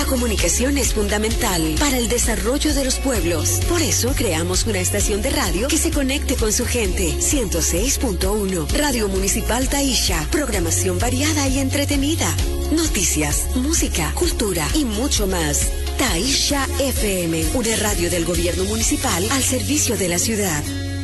comunicación es fundamental para el desarrollo de los pueblos. Por eso creamos una estación de radio que se conecte con su gente. 106.1 Radio Municipal Taisha. Programación variada y entretenida. Noticias, música, cultura y mucho más. Taisha FM, una radio del gobierno municipal al servicio de la ciudad.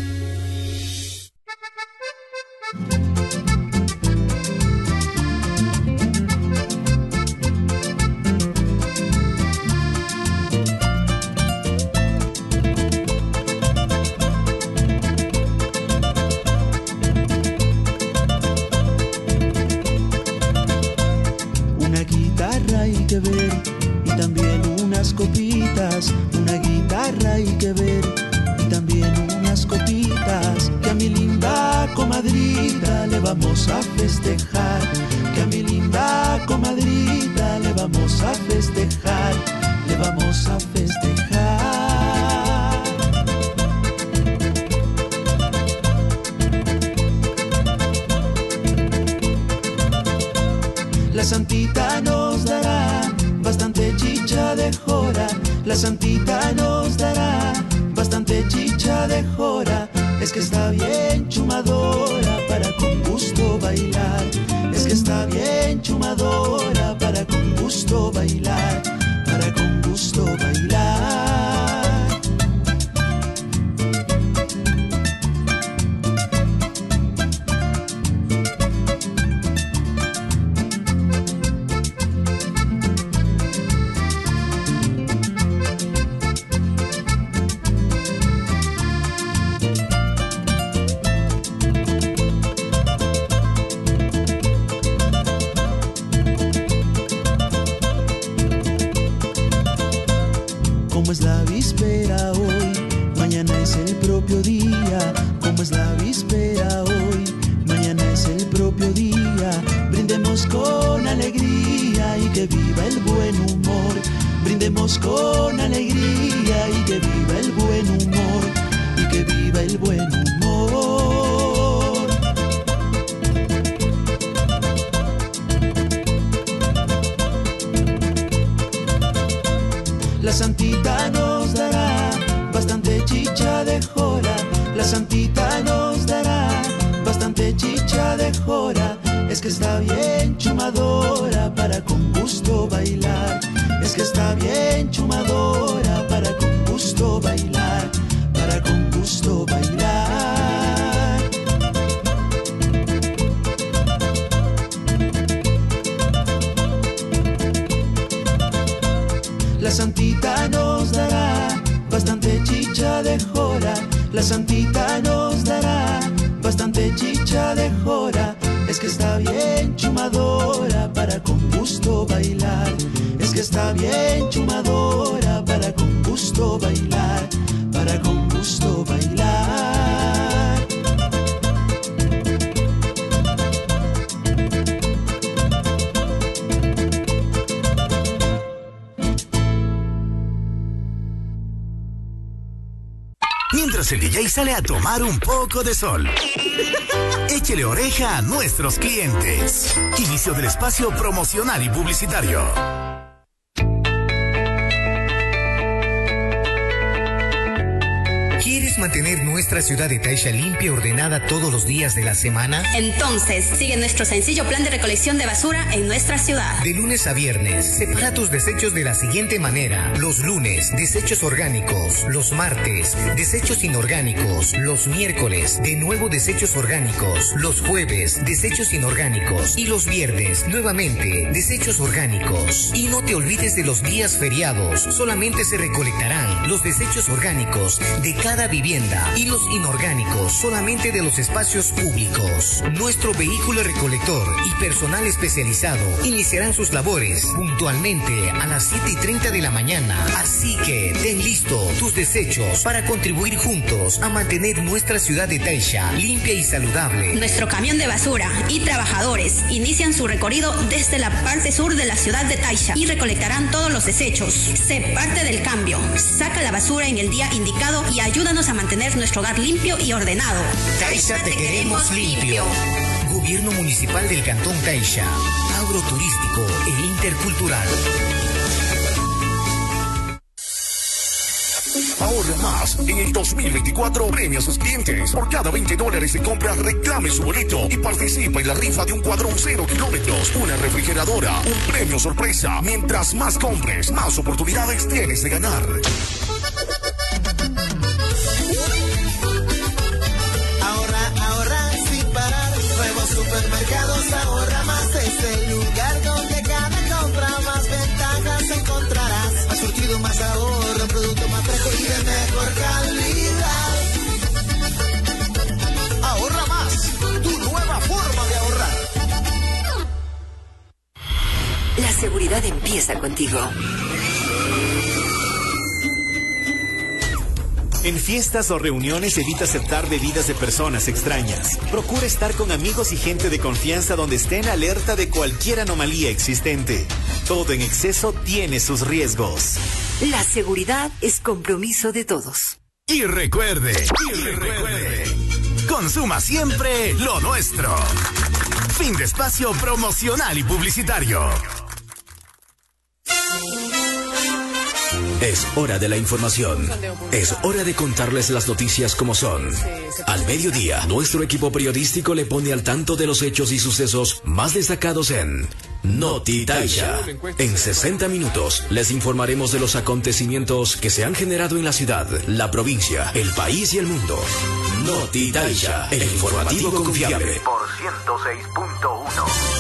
Vamos a festejar, que a mi linda comadrita le vamos a festejar, le vamos a festejar. La santita nos dará bastante chicha de jora, la santita nos dará bastante chicha de jora. Es que está bien chumadora para con gusto bailar. Es que está bien chumadora para con gusto bailar. Para con gusto bailar. Como es la víspera hoy, mañana es el propio día. Como es la víspera hoy, mañana es el propio día. Brindemos con alegría y que viva el buen humor. Brindemos con alegría y que viva el buen humor. Y que viva el buen humor. La santita nos dará bastante chicha de jora. La santita nos dará bastante chicha de jora. Es que está bien chumadora para con gusto bailar. Es que está bien chumadora para con gusto bailar. Para con gusto bailar. La santita nos dará bastante chicha de jora. La santita nos dará bastante chicha de jora. Es que está bien chumadora para con gusto bailar. Es que está bien chumadora para con gusto bailar. Para con gusto bailar. Mientras el DJ sale a tomar un poco de sol, échele oreja a nuestros clientes. Inicio del espacio promocional y publicitario. ¿Quieres mantener nuestra ciudad de Taisha limpia y ordenada todos los días de la semana? Entonces, sigue nuestro sencillo plan de recolección de basura en nuestra ciudad. De lunes a viernes, separa tus desechos de la siguiente manera. Los lunes, desechos orgánicos. Los martes, desechos inorgánicos. Los miércoles, de nuevo desechos orgánicos. Los jueves, desechos inorgánicos. Y los viernes, nuevamente, desechos orgánicos. Y no te olvides de los días feriados. Solamente se recolectarán los desechos orgánicos de cada vivienda y los inorgánicos solamente de los espacios públicos. Nuestro vehículo recolector y personal especializado iniciarán sus labores puntualmente a las 7:30 de la mañana. Así que ten listo tus desechos para contribuir juntos a mantener nuestra ciudad de Taisha limpia y saludable. Nuestro camión de basura y trabajadores inician su recorrido desde la parte sur de la ciudad de Taisha y recolectarán todos los desechos. Sé parte del cambio. Saca la basura en el día indicado y ayúdanos a mantener nuestro hogar limpio y ordenado. Taisha, te queremos limpio. Gobierno Municipal del Cantón Taisha. Agroturístico e intercultural. Ahorra más en el 2024. Premia a sus clientes. Por cada $20 de compra, reclame su boleto y participa en la rifa de un cuadrón 0 kilómetros, una refrigeradora, un premio sorpresa. Mientras más compres, más oportunidades tienes de ganar. Ahorra sin parar. Nuevos supermercados Ahorra Más es el lugar donde cada compra más ventajas encontrarás. Más surtido, más ahorro, producto más fresco y de mejor calidad. Ahorra Más, tu nueva forma de ahorrar. La seguridad empieza contigo. En fiestas o reuniones evita aceptar bebidas de personas extrañas. Procura estar con amigos y gente de confianza donde estén alerta de cualquier anomalía existente. Todo en exceso tiene sus riesgos. La seguridad es compromiso de todos. Y recuerde, consuma siempre lo nuestro. Fin de espacio promocional y publicitario. Es hora de la información. Es hora de contarles las noticias como son. Al mediodía, nuestro equipo periodístico le pone al tanto de los hechos y sucesos más destacados en Noti Taisha. En 60 minutos les informaremos de los acontecimientos que se han generado en la ciudad, la provincia, el país y el mundo. Noti Taisha, el informativo confiable. Por 106.1.